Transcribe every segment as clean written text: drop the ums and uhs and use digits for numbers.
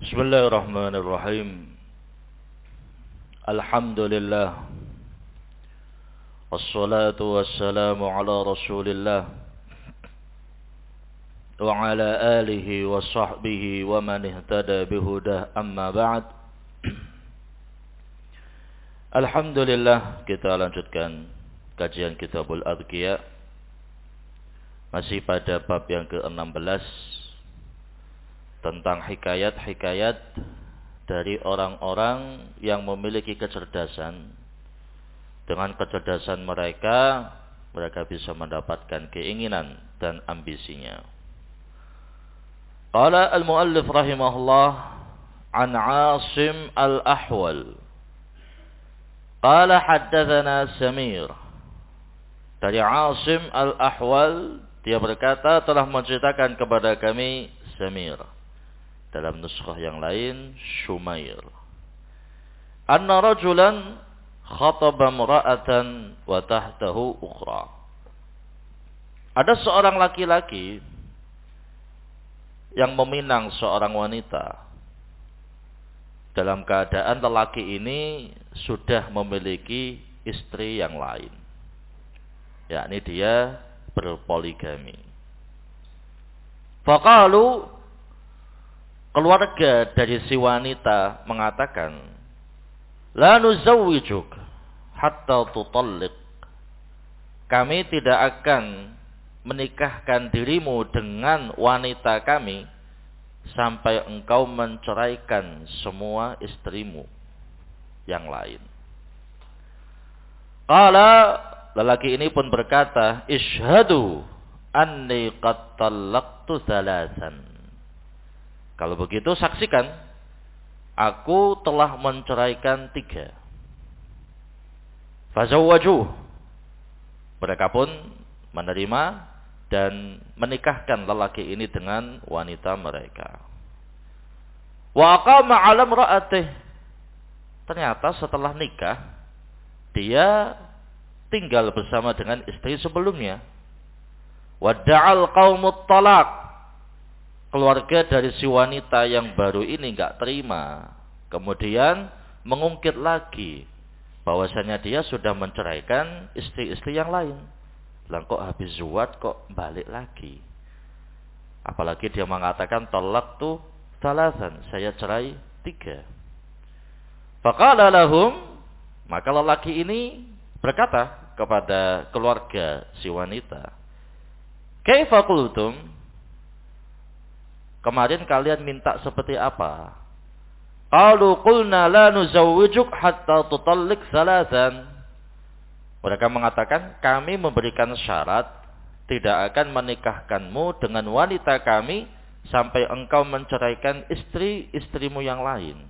Bismillahirrahmanirrahim. Alhamdulillah. Wassalatu wassalamu ala Rasulillah wa ala alihi wa sahbihi wa man ihtada bihudah, amma ba'd. Alhamdulillah, kita lanjutkan kajian Kitabul Adqiya. Masih pada bab yang ke-16 tentang hikayat-hikayat dari orang-orang yang memiliki kecerdasan. Dengan kecerdasan mereka bisa mendapatkan keinginan dan ambisinya. Qala al-muallif rahimahullah an Asim al-Ahwal qala haddatsana Samir. Dari Asim al-Ahwal, dia berkata telah menceritakan kepada kami Samir. Dalam nuskhah yang lain Shumair. Anna rajulan khataba imra'atan wa tahtahu ukhra. Ada seorang laki-laki yang meminang seorang wanita. Dalam keadaan lelaki ini sudah memiliki istri yang lain, yakni dia berpoligami. Faqalu, keluarga dari si wanita mengatakan, la nuzawwijuk hatta tutalliq. Kami tidak akan menikahkan dirimu dengan wanita kami sampai engkau menceraikan semua istrimu yang lain. Qala, lelaki ini pun berkata, ishhadu anni qad talaqtu thalathan. Kalau begitu saksikan, aku telah menceraikan 3. Fazawwajuh. Mereka pun menerima dan menikahkan lelaki ini dengan wanita mereka. Wa aqama 'ala imra'atihi. Ternyata setelah nikah, dia tinggal bersama dengan istri sebelumnya. Wa da'al qaumut talaq. Keluarga dari si wanita yang baru ini enggak terima. Kemudian mengungkit lagi bahwasanya dia sudah menceraikan istri-istri yang lain. Lah kok habis zuwat kok balik lagi. Apalagi dia mengatakan talaqtu thalathan, saya cerai 3. Faqala lahum, maka lelaki ini berkata kepada keluarga si wanita, kaifa qultum? Kemarin kalian minta seperti apa? Qalu qulna la nuzawwijuk hatta tutalliq thalathan. Mereka mengatakan, kami memberikan syarat tidak akan menikahkanmu dengan wanita kami sampai engkau menceraikan istri-istrimu yang lain.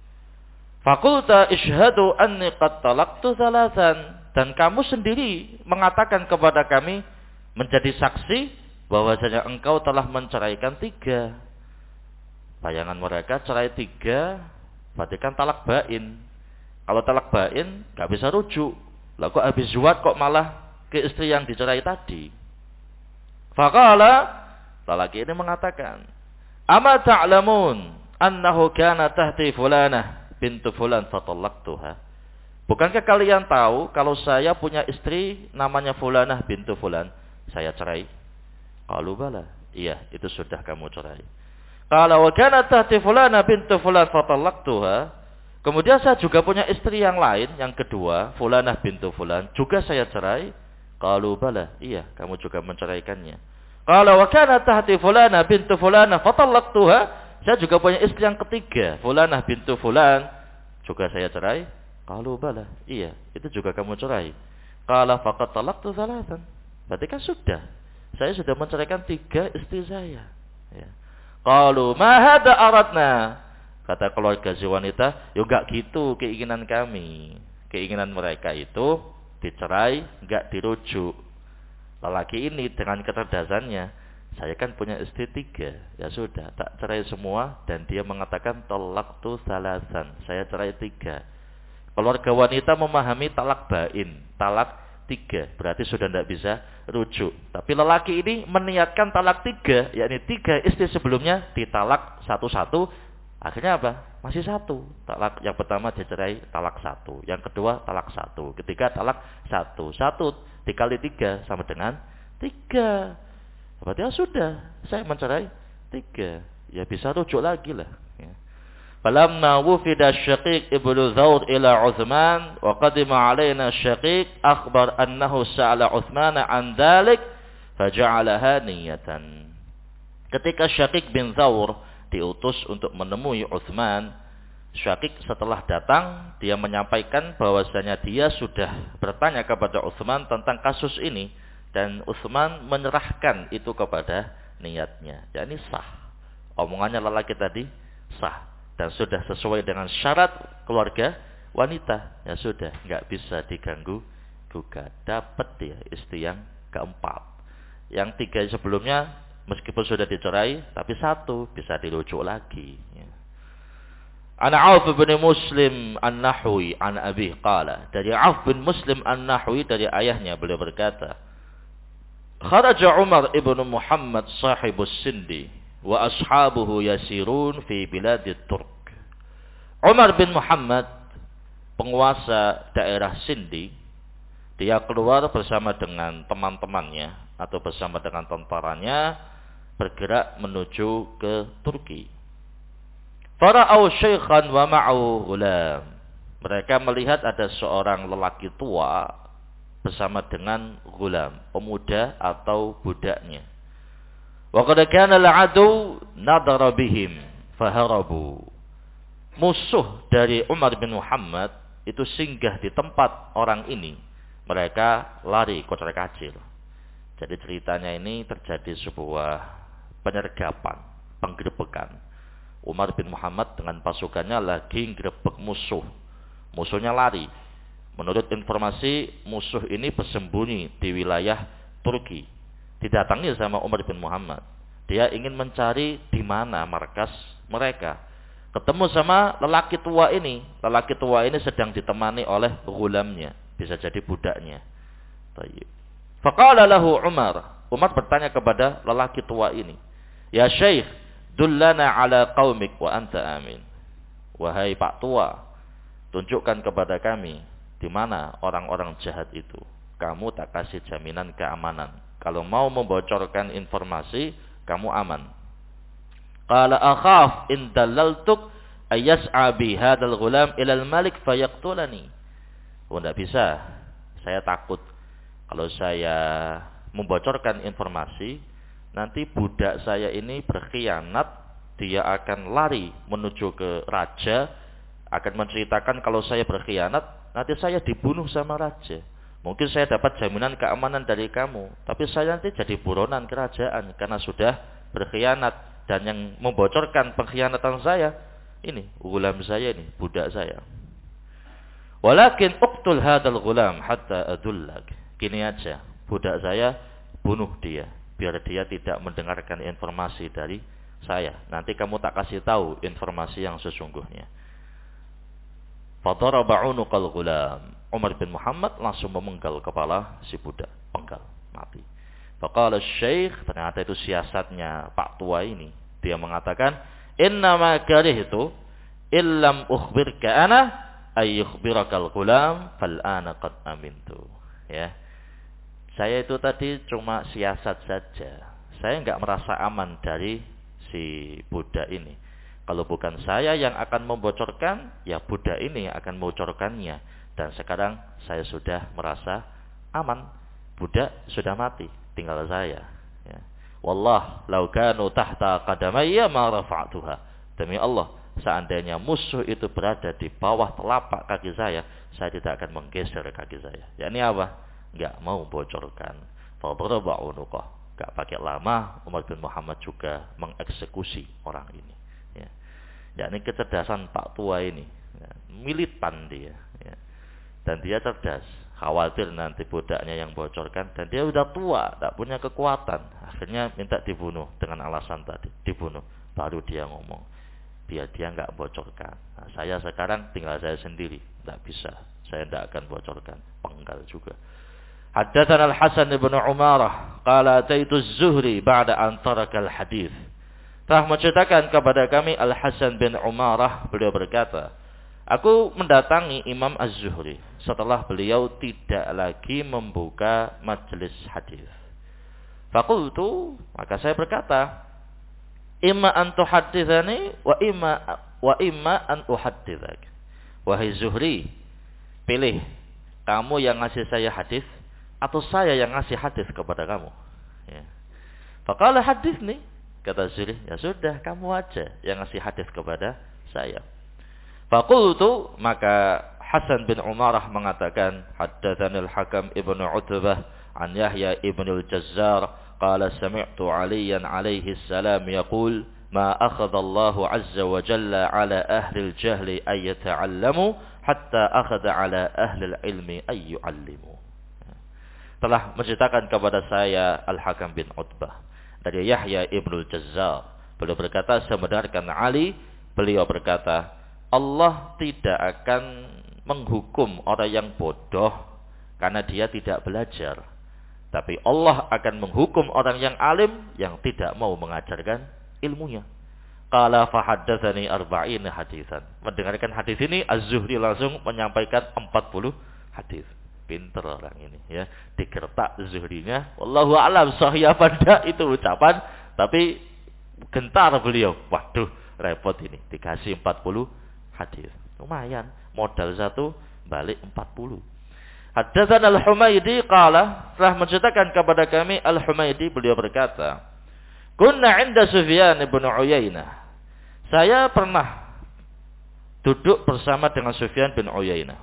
Faqulta ishhadu anni qad talaqtu thalathan. Dan kamu sendiri mengatakan kepada kami menjadi saksi bahwasanya engkau telah menceraikan 3. Bayangan mereka cerai 3 berarti kan talak bain. Kalau talak bain gak bisa rujuk. Lah kok habis zuwat kok malah ke istri yang dicerai tadi. Faqala, lelaki ini mengatakan, ama ta'lamun annahu kana tahti fulanah bintu fulan fatallaqtuha. Bukankah kalian tahu kalau saya punya istri namanya fulanah bintu fulan, saya cerai? Qalu bala, iya, itu sudah kamu cerai. Qala wa kanat tahti fulana bintu fulan fatallaqtuha. Kemudian saya juga punya istri yang lain, yang kedua, fulanah bintu fulan, juga saya cerai. Qalu bala, iya, kamu juga menceraikannya. Qala wa kanat tahti fulana bintu fulana fatallaqtuha. Saya juga punya istri yang ketiga, fulanah bintu fulan, juga saya cerai. Qalu bala, iya, itu juga kamu cerai. Qala faqad talaqtu thalathan. Berarti kan sudah. Saya sudah menceraikan 3 istri saya. Ya. Qalu ma hadza aradna. Kata keluarga si wanita, ya enggak gitu keinginan kami. Keinginan mereka itu dicerai, enggak dirujuk. Lelaki ini dengan kecerdasannya, saya kan punya istri 3. Ya sudah, tak cerai semua. Dan dia mengatakan talaqtu thalathan. Saya cerai 3. Keluarga wanita memahami talak bain, talak 3, berarti sudah tidak bisa rujuk. Tapi lelaki ini meniatkan talak 3, yakni 3 istri sebelumnya ditalak satu-satu Akhirnya apa? Masih satu. Talak yang pertama dicerai talak satu. Yang kedua talak satu. Ketiga talak satu. Satu dikali 3 sama dengan 3. Berarti ya sudah. Saya mencerai 3. Ya bisa rujuk lagi lah. Ya. Falamma wufida Syaqiq ibnu Thawr ila Uthman wa qadima alaina Syaqiq akhbar annahu sa'ala Uthman an dhalik faja'alaha niyatan. Ketika Syaqiq bin Thawr diutus untuk menemui Uthman, Syaqiq setelah datang dia menyampaikan bahwasanya dia sudah bertanya kepada Uthman tentang kasus ini dan Uthman menyerahkan itu kepada niatnya. Jadi sah. Omongannya lelaki tadi sah dan sudah sesuai dengan syarat keluarga wanita. Ya sudah, enggak bisa diganggu gugat. Dapat dia istri yang keempat. Yang 3 sebelumnya meskipun sudah dicerai, tapi 1 bisa dirujuk lagi. Ana Auf bin Muslim An-Nahwi an Abi qala. Dari Auf bin Muslim An-Nahwi dari ayahnya beliau berkata, Kharaja Umar ibn Muhammad sahibus Sindi wa ashabuhu yasirun fi biladit Turk. Umar bin Muhammad, penguasa daerah Sindi, dia keluar bersama dengan teman-temannya atau bersama dengan tentaranya bergerak menuju ke Turki. Fara'au syaikhan wa ma'u ghulam. Mereka melihat ada seorang lelaki tua bersama dengan ghulam, pemuda atau budaknya. Wa qad kana al-'adu nadara bihim faharabu. Musuh dari Umar bin Muhammad itu singgah di tempat orang ini. Mereka lari kocar-kacir. Jadi ceritanya ini terjadi sebuah penyergapan, penggerebekan. Umar bin Muhammad dengan pasukannya lagi gerebek musuh. Musuhnya lari. Menurut informasi, musuh ini bersembunyi di wilayah Turki. Didatangi sama Umar bin Muhammad. Dia ingin mencari di mana markas mereka. Ketemu sama lelaki tua ini. Lelaki tua ini sedang ditemani oleh ghulamnya. Bisa jadi budaknya. Faqala lahu Umar. Umar bertanya kepada lelaki tua ini. Ya Syekh, dullana ala qaumik wa anta amin. Wahai Pak Tua, tunjukkan kepada kami di mana orang-orang jahat itu. Kamu tak kasih jaminan keamanan. Kalau mau membocorkan informasi, kamu aman. Qala akhaf in dalaltuk ayas'a bi hadzal ghulam ila al-malik fayaqtulani. Oh, enggak bisa. Saya takut kalau saya membocorkan informasi, nanti budak saya ini berkhianat, dia akan lari menuju ke raja, akan menceritakan kalau saya berkhianat, nanti saya dibunuh sama raja. Mungkin saya dapat jaminan keamanan dari kamu, tapi saya nanti jadi buronan kerajaan karena sudah berkhianat. Dan yang membocorkan pengkhianatan saya, ini ghulam saya ini, budak saya. Walakin uqtul hadzal ghulam hatta adullak. Gini aja, budak saya bunuh dia biar dia tidak mendengarkan informasi dari saya. Nanti kamu tak kasih tahu informasi yang sesungguhnya. Fadaraba unuqal ghulam. Umar bin Muhammad langsung memenggal kepala si budak, penggal, mati. Faqala Syekh, ternyata itu siasatnya Pak Tua ini. Dia mengatakan, "Innama karihtu illam ukhbirka ana ay yukhbirakal ghulam fal ana qad amintu." Ya. Saya itu tadi cuma siasat saja. Saya enggak merasa aman dari si budak ini. Kalau bukan saya yang akan membocorkan, ya budak ini yang akan membocorkannya. Dan sekarang saya sudah merasa aman. Budak sudah mati, tinggal saya. Ya. Wallah, lau kanu tahta qadamayya ma rafa'tuha. Demi Allah, seandainya musuh itu berada di bawah telapak kaki saya tidak akan menggeser kaki saya. Ya ini apa? Enggak mau bocorkan. Fadaraba unuqah. Enggak pakai lama, Umar bin Muhammad juga mengeksekusi orang ini. Ya. Ya ini kecerdasan Pak Tua ini. Ya. Militan dia. Ya. Dan dia cerdas. Khawatir nanti budaknya yang bocorkan. Dan dia udah tua, tak punya kekuatan. Akhirnya minta dibunuh dengan alasan tadi. Dibunuh. Baru dia ngomong. Biar dia enggak bocorkan. Nah, saya sekarang tinggal saya sendiri. Enggak bisa. Saya enggak akan bocorkan. Penggal juga. Haddatsana Al-Hasan bin Umarah qala ataitu Az-Zuhri ba'da an taraka al-hadits telah menceritakan kepada kami Al-Hasan bin Umarah, beliau berkata, aku mendatangi Imam Az-Zuhri setelah beliau tidak lagi membuka majelis hadis. Faqultu, maka saya berkata, imma an tuhadditsani wa imma an uhadditsak. Wahai Zuhri, pilih, kamu yang ngasih saya hadis atau saya yang ngasih hadis kepada kamu. Ya. Faqala haditsni, kata Zuhri, ya sudah, kamu aja yang ngasih hadis kepada saya. Faqultu, maka Hasan bin Umarah mengatakan, haddatsanil Hakam ibnu Utbah an Yahya ibnu al-Jazzar qala sami'tu Aliyan alaihi salam yaqul ma akhadha Allah azza wa jalla ala ahli al-jahli ay yata'allamu hatta akhadha ala ahli al-ilmi ay yu'allimu. Telah menceritakan kepada saya Al-Hakam bin Utbah dari Yahya ibnu al-Jazzar, beliau berkata, saya mendengarkan Ali, beliau berkata, Allah tidak akan menghukum orang yang bodoh karena dia tidak belajar, tapi Allah akan menghukum orang yang alim yang tidak mau mengajarkan ilmunya. Qala fahaddatsani 40 hadisan. Mendengarkan hadis ini Az-Zuhri langsung menyampaikan 40 hadis. Pinter orang ini ya. Digertak Zuhrinya. Wallahu a'lam sahih apa enggak itu ucapan, tapi gentar beliau. Waduh, repot ini. Dikasih 40 hadis. Lumayan, modal satu balik 40. Haddatsan Al-Humaydi qala, telah menceritakan kepada kami Al-Humaydi, beliau berkata, kunna 'inda Sufyan bin Uyainah. Saya pernah duduk bersama dengan Sufyan bin Uyainah.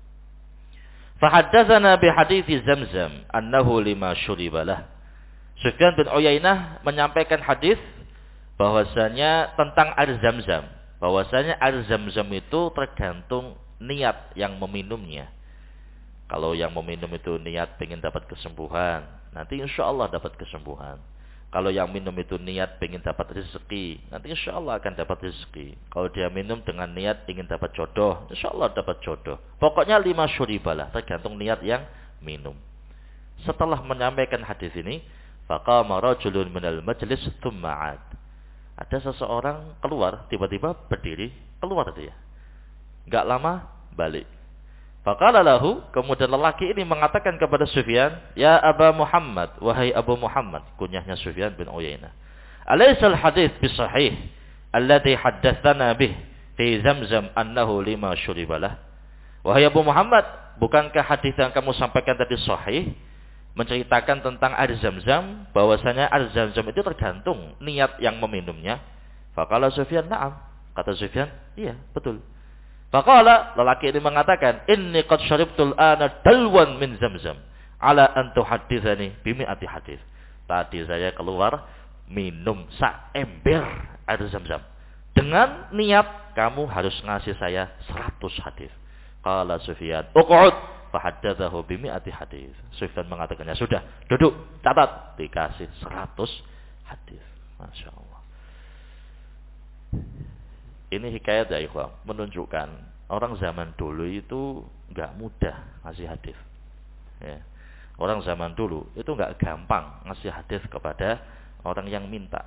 Fahaddatsana bi hadithi Zamzam annahu lima syuribalah. Sufyan bin Uyainah menyampaikan hadis bahwasanya tentang air Zamzam, bahwasanya air Zamzam itu tergantung niat yang meminumnya. Kalau yang meminum itu niat pengen dapat kesembuhan, nanti insya Allah dapat kesembuhan. Kalau yang minum itu niat pengen dapat rezeki, nanti insya Allah akan dapat rezeki. Kalau dia minum dengan niat ingin dapat jodoh, insya Allah dapat jodoh. Pokoknya 5 syuribalah, tergantung niat yang minum. Setelah menyampaikan hadis ini, faqama rajulun minal majlis tsumma 'ad. Ada seseorang keluar, tiba-tiba berdiri, keluar dia. Enggak lama balik. Faqala lahu, kemudian lelaki ini mengatakan kepada Sufyan, ya Aba Muhammad, wahai Abu Muhammad, kunyahnya Sufyan bin Uyainah, alaysal hadits bisahih alladhi haddatsana bih fi Zamzam annahu lima syuribalah. Wahai Abu Muhammad, bukankah hadis yang kamu sampaikan tadi sahih, menceritakan tentang air Zamzam, bahwasanya air Zamzam itu tergantung niat yang meminumnya? Faqala Sufyan, na'am, kata Sufyan, iya betul. Faqala, lelaki ini mengatakan, inni qad syaribtul ana dalwan min Zamzam ala an tuhadditsani bimi'ati hadis. Tadi saya keluar minum saember air Zamzam dengan niat kamu harus ngasih saya 100 hadis. Qala Sufyan, uq'ud, fahaddatsahu bimi'ati hadis. Sufyan mengatakannya, sudah, duduk, catat, dikasih 100 hadis. Masya Allah. Ini hikayat ya ikhwan, menunjukkan orang zaman dulu itu enggak mudah ngasih hadis. Ya. Orang zaman dulu itu enggak gampang ngasih hadis kepada orang yang minta.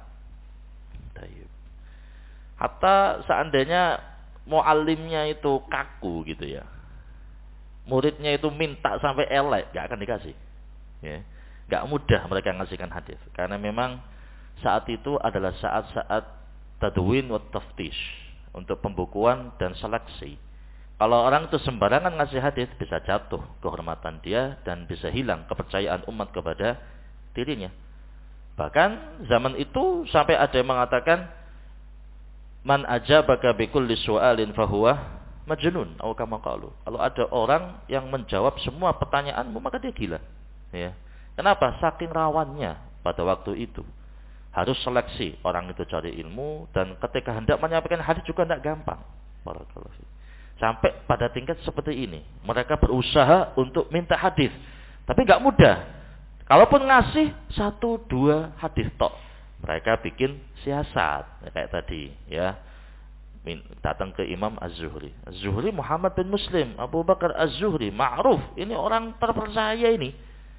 Hatta seandainya muallimnya itu kaku gitu ya, muridnya itu minta sampai elek, enggak akan dikasih. Ya. Enggak mudah mereka ngasihkan hadis, karena memang saat itu adalah saat-saat tadwin wa taftish, untuk pembukuan dan seleksi. Kalau orang itu sembarangan ngasih hadis, bisa jatuh kehormatan dia dan bisa hilang kepercayaan umat kepada dirinya. Bahkan zaman itu sampai ada yang mengatakan, man ajabaka bikulli su'alin fahuwa majnun atau kama qalu. Kalau ada orang yang menjawab semua pertanyaanmu, maka dia gila. Ya. Kenapa? Saking rawannya pada waktu itu. Harus seleksi orang itu cari ilmu, dan ketika hendak menyampaikan hadis juga tidak gampang. Sampai pada tingkat seperti ini, mereka berusaha untuk minta hadis, tapi nggak mudah. Kalaupun ngasih 1-2 hadis tok, mereka bikin siasat kayak tadi, ya. Datang ke Imam Az-Zuhri. Az-Zuhri Muhammad bin Muslim, Abu Bakar Az-Zuhri, ma'ruf, ini orang terpercaya ini.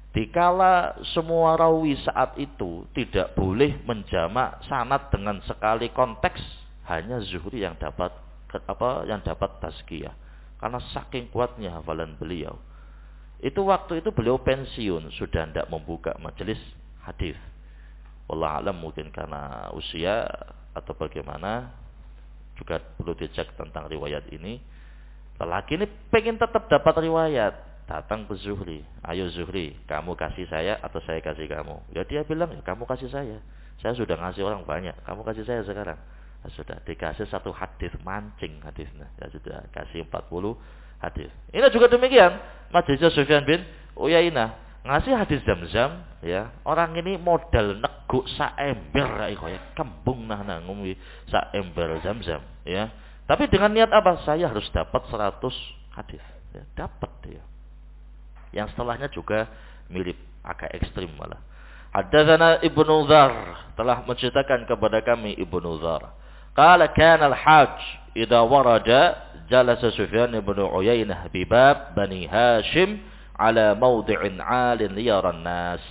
Dikala semua rawi saat itu tidak boleh menjamak sanad dengan sekali konteks, hanya Zuhri yang dapat tazkiyah. Karena saking kuatnya hafalan beliau. Itu waktu itu beliau pensiun, sudah tidak membuka majelis hadis. Wallahu alam, mungkin karena usia atau bagaimana, juga perlu dicek tentang riwayat ini. Lelaki ini pengen tetap dapat riwayat, datang ke Zuhri. Ayo Zuhri, kamu kasih saya atau saya kasih kamu? Ya dia bilang, ya kamu kasih saya. Saya sudah ngasih orang banyak, kamu kasih saya sekarang. Ya sudah, dikasih satu hadis, mancing hadisnya. Ya sudah, kasih 40 hadis. Ini juga demikian. Majelisnya Sufyan bin Uyainah ngasih hadis Zamzam, ya. Orang ini modal neguk saember kaya kembung ngomong saember Zamzam, ya. Tapi dengan niat apa? Saya harus dapat 100 hadis. Ya, dapat dia. Yang setelahnya juga mirip, agak ekstrim malah. Haddatsana Ibnu Dzar, telah menceritakan kepada kami Ibnu Dzar. Qala kana al-hajj idza warada jalasa Sufyan bin Uyainah bi bab Bani Hashim ala mawdi'in 'alin liyaran nas.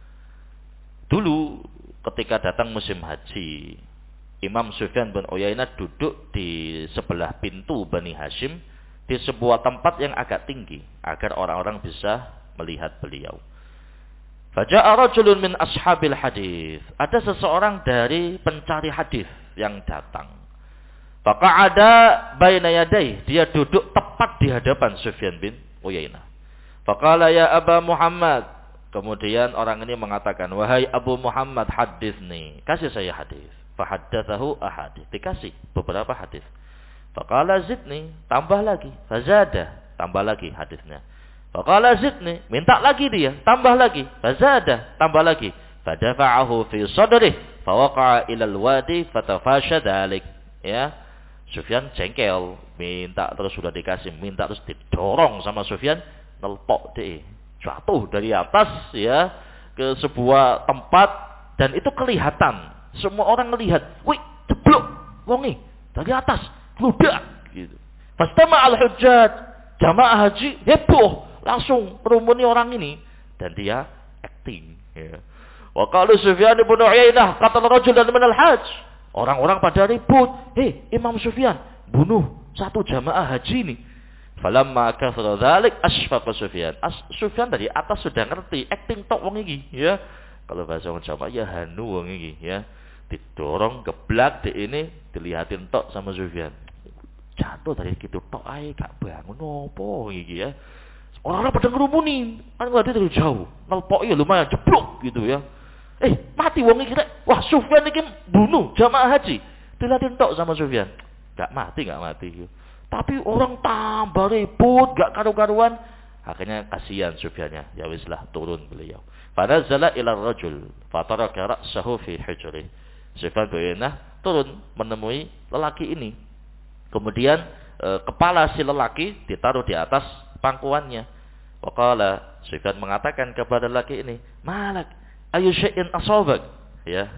Dulu ketika datang musim haji, Imam Sufyan bin Uyainah duduk di sebelah pintu Bani Hashim di sebuah tempat yang agak tinggi agar orang-orang bisa melihat beliau. Faja'a rajulun min ashabil hadis. Ada seseorang dari pencari hadis yang datang. Faqa'ada baina yadayhi. Dia duduk tepat di hadapan Sufyan bin Uyainah. Faqala ya Aba Muhammad. Kemudian orang ini mengatakan, wahai Abu Muhammad, haditsni, kasih saya hadis. Fahaddatsahu ahadits, dikasih beberapa hadis. Faqala zidni, tambah lagi. Fazada, tambah lagi hadisnya. Faqala zidni, minta lagi dia, tambah lagi. Fazada, tambah lagi. Fadafa'ahu fi sadrih, fawaqa'a ila al-wadi fatafasha dzalik. Ya. Sufyan jengkel, minta terus sudah dikasih, minta terus didorong sama Sufyan, nelpok deh. Jatuh dari atas ya ke sebuah tempat dan itu kelihatan. Semua orang melihat, wih, jeblok, wongi dari atas, ludak, gitu. Fastama al-hujjaj, jamaah haji heboh, langsung merumuni orang ini dan dia acting. Ya. Wa qalu Sufyan bin Uyainah qatala rajulan min al-hajj. Orang-orang pada ribut, Imam Sufyan bunuh satu jamaah haji ini. Falamma kathara dzalik asfaqa Sufyan. Sufyan dari atas sudah ngerti, acting tok wong iki, ya. Kalau bahasa Jawa ya hanu wong iki, ya. Didorong geblak di ini dilihatin tok sama Sufyan. Jatuh dari gitu tok ae gak bangun opo iki ya. Orang-orang pada ngerumuni, kan ngeliat dari jauh. Nelpok ya lumayan jeblok gitu ya. Mati wong iki rek. Wah, Sufyan iki bunuh jamaah haji. Dilihatin tok sama Sufyan. Gak mati. Tapi orang tambah ribut, gak karu-karuan. Akhirnya kasihan Sufyannya. Ya wislah, turun beliau. Fanazala ila rajul fataraka ra'sahu fi hujri. Sufyan bin Uyainah turun menemui lelaki ini. Kemudian kepala si lelaki ditaruh di atas pangkuannya. Waqala, Sufyan mengatakan kepada lelaki ini, "Malak, ayu syai'in asabak?" Ya.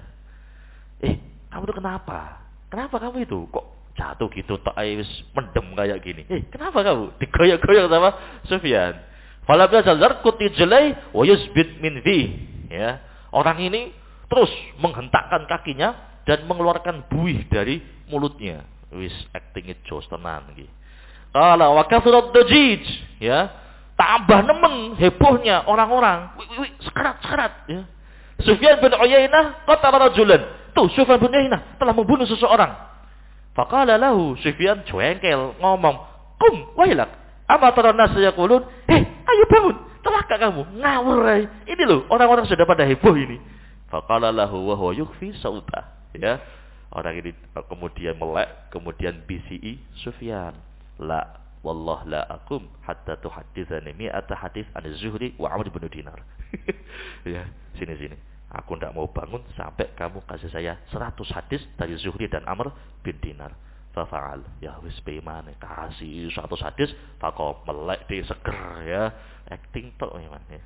Kamu itu kenapa? Kenapa kamu itu? Kok jatuh gitu tak mendem kayak gini? Kenapa kamu? Digoyang-goyang sama Sufyan. Fala yazal yarkuti jalai wa yusbit min fi. Ya. Orang ini terus menghentakkan kakinya dan mengeluarkan buih dari mulutnya. Wis acting jos tenan iki. Qala wa kathrat dajij, ya. Tambah nemen hebohnya orang-orang. Sekarat-sekarat, ya. Sufyan bin Uyainah qatala rajulan. Tuh Sufyan bin Uyainah telah membunuh seseorang. Faqala lahu, Sufyan jengkel ngomong, "Qum wailak. Ama tara nas yaqulun, ayo bangun. Celaka kamu. Ngawur. Ini loh orang-orang sudah pada heboh ini." Faqala lahu wa huwa yukhfi sauta. Ya. Orang ini kemudian melek, kemudian BCI Sufyan. La wallah la akum hatta tuhadditsani mi'ata hadits an Zuhri wa Amr bin Dinar. Ya, sini. Aku tidak mau bangun sampai kamu kasih saya 100 hadis dari Zuhri dan Amr bin Dinar. Fa'al. Ya wis bagaimana kasih 100 hadis, faqo melek di seger ya. Acting tok memang ya.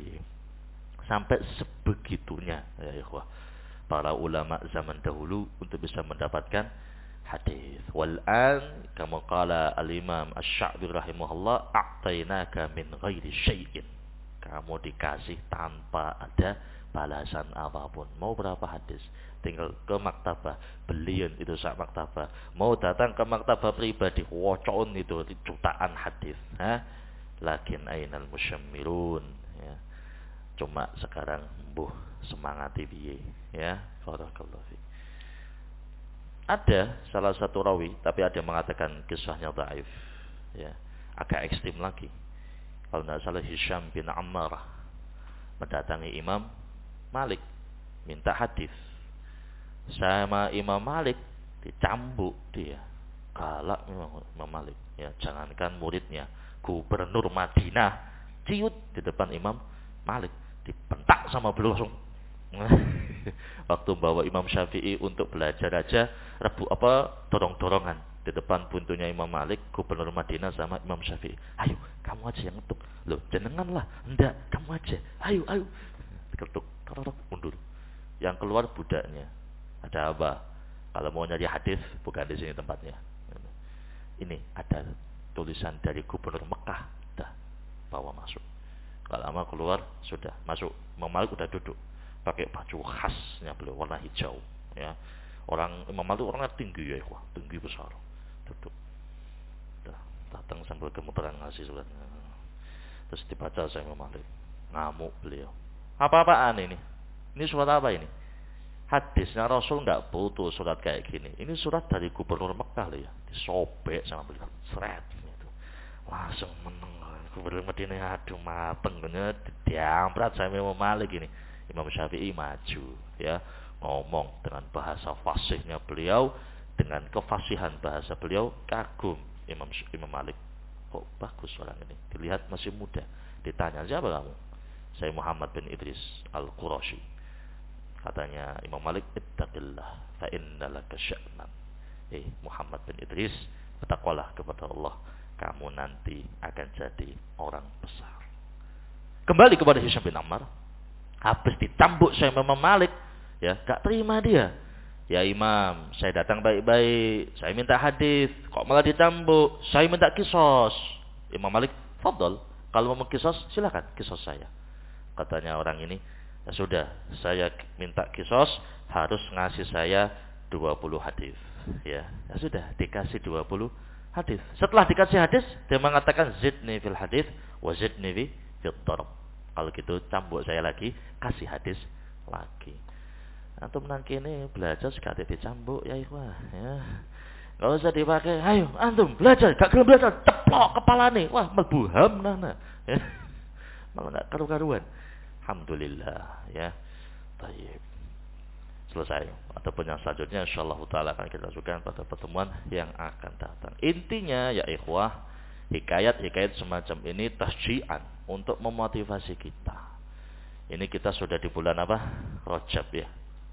Sampai sebegitunya ya ikhwah para ulama zaman dahulu untuk bisa mendapatkan hadis. Wal'an kama qala al-Imam Asy-Sya'bi rahimahullah, a'tainaka min ghairi syai'in. kamu dikasih tanpa ada balasan apapun. Mau berapa hadis? Tinggal ke maktabah, beliin itu sak maktabah. Mau datang ke maktabah pribadi, wocon itu jutaan hadis. Lakin ainal musyammirun, ya. Cuma sekarang semangat piye, ya. Barakallahu fi. Ada salah satu rawi, tapi ada yang mengatakan kisahnya dhaif, ya. Agak ekstrim lagi. Kalau tidak salah Hisham bin Ammar mendatangi Imam Malik minta hadis. Sama Imam Malik dicambuk dia. Galak Imam Malik, ya. Jangankan muridnya, gubernur Madinah ciut di depan Imam Malik, dibentak sama beliau langsung. Waktu bawa Imam Syafi'i untuk belajar aja dorong-dorongan di depan buntunya Imam Malik, gubernur Madinah sama Imam Syafi'i. Ayo, kamu aja yang ngetuk. Loh, jenengan lah. Enggak, kamu aja. Ayo. Diketuk, mundur. Yang keluar budaknya. Ada apa? Kalau mau nyari hadis, bukan di sini tempatnya. Ini ada tulisan dari gubernur Mekah. Dah, bawa masuk. Kalau lama keluar, sudah masuk. Imam Malik udah duduk. Pakai baju khasnya beliau, warna hijau. Ya. Imam Malik orangnya tinggi ya, tinggi besar. Duduk. Datang sambil gemeteran ngasih surat. Terus dibaca saya Imam Malik. Ngamuk beliau. Apa-apaan ini? Ini surat apa ini? Hadisnya Rasul nggak butuh surat kayak gini. Ini surat dari gubernur Mekah ya. Disobek sama beliau. Seret gitu. Langsung meneng. Gubernur Madinah aduh mateng bener. Diamprat saya Imam Malik ini. Imam Syafi'i maju, ya, ngomong dengan bahasa fasihnya beliau, dengan kefasihan bahasa beliau, kagum Imam Malik. Kok bagus orang ini? Dilihat masih muda. Ditanya, siapa kamu? Saya Muhammad bin Idris Al-Qurashi. Katanya Imam Malik, ittaqillah fa innalaka sya'nan. Muhammad bin Idris, bertakwalah kepada Allah, kamu nanti akan jadi orang besar. Kembali kepada Hisham bin Ammar. Habis dicambuk saya Imam Malik, ya, gak terima dia. Ya Imam, saya datang baik-baik, saya minta hadis, kok malah dicambuk? Saya minta kisos. Imam Malik, fadhol, kalau mau kisos silakan kisos saya. Katanya orang ini, ya sudah, saya minta kisos, harus ngasih saya 20 hadis. Ya sudah, dikasih 20 hadis. Setelah dikasih hadis, dia mengatakan zidni fil hadis wa zidni fil darab. Kalau gitu cambuk saya lagi, kasih hadis lagi. Antum nang kene belajar sekali dicambuk ya ikhwah, ya. Enggak usah dipakai. Ayo antum belajar, gak gelem belajar, ceplok kepalane. Wah, mlebu hamnah. Ya. Malah enggak karu-karuan. Alhamdulillah, ya. Baik. Selesai. Ataupun yang selanjutnya insyaallah taala akan kita lanjutkan pada pertemuan yang akan datang. Intinya ya ikhwah, hikayat-hikayat semacam ini tasjian untuk memotivasi kita. Ini kita sudah di bulan apa? Rajab ya.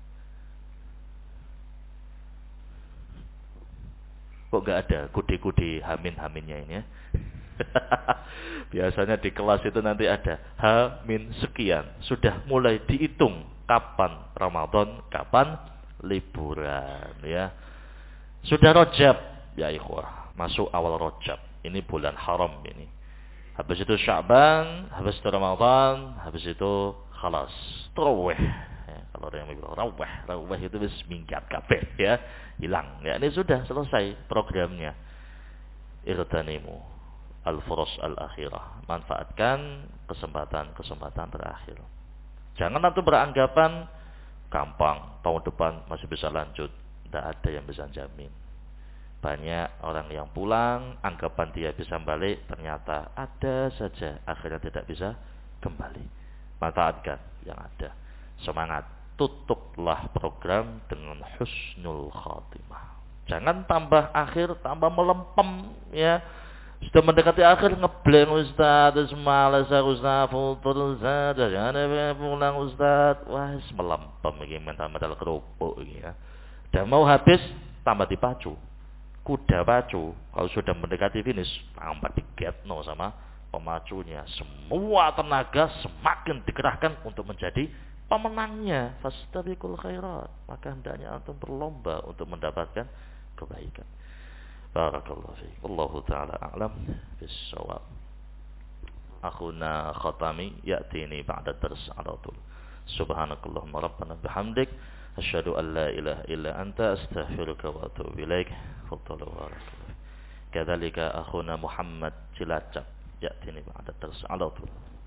Kok gak ada kode-kode hamin-haminnya ini ya? Biasanya di kelas itu nanti ada hamin sekian. Sudah mulai dihitung kapan Ramadan, kapan liburan ya. Sudah Rajab ya ikhwah, masuk awal Rajab. Ini bulan haram ini. Habis itu Sya'ban, habis itu Ramadan, habis itu khalas, tarawih. Ya, kalau ada yang bilang rawih itu wis minggat kabeh ya, hilang. Ya ini sudah selesai programnya. Irtanimu al-furas al-akhirah. Manfaatkan kesempatan-kesempatan terakhir. Jangan nanti beranggapan gampang, tahun depan masih bisa lanjut. Tidak ada yang bisa jamin. Banyak orang yang pulang, anggapan dia bisa balik, ternyata ada saja akhirnya tidak bisa kembali. Manfaatkan yang ada. Semangat. Tutuplah program dengan husnul khatimah. Jangan tambah akhir, tambah melempem ya. Sudah mendekati akhir ngeblank Ustaz, malas Ustaz, futur Ustaz, jangan pulang Ustaz. Wah, melempem iki mental-mental kerupuk iki ya. Dan mau habis tambah dipacu. Kuda pacu kalau sudah mendekati finish tambah digetno sama pemacunya. Semua tenaga semakin dikerahkan untuk menjadi pemenangnya. Fastabiqul khairat. Maka hendaknya antum berlomba untuk mendapatkan kebaikan. Barakallahu fiik. Wallahu taala a'lam bis-shawab. akhuna Khatami ya'tini ba'da dars ala tul. Subhanakallahumma rabbana bihamdik asyhadu an la ilaha illa anta astaghfiruka wa atubu ilaik. Fadhalu wa rasulullah. Kadzalika akhuna Muhammad Cilacap ya'tini ba'da dars ala tul.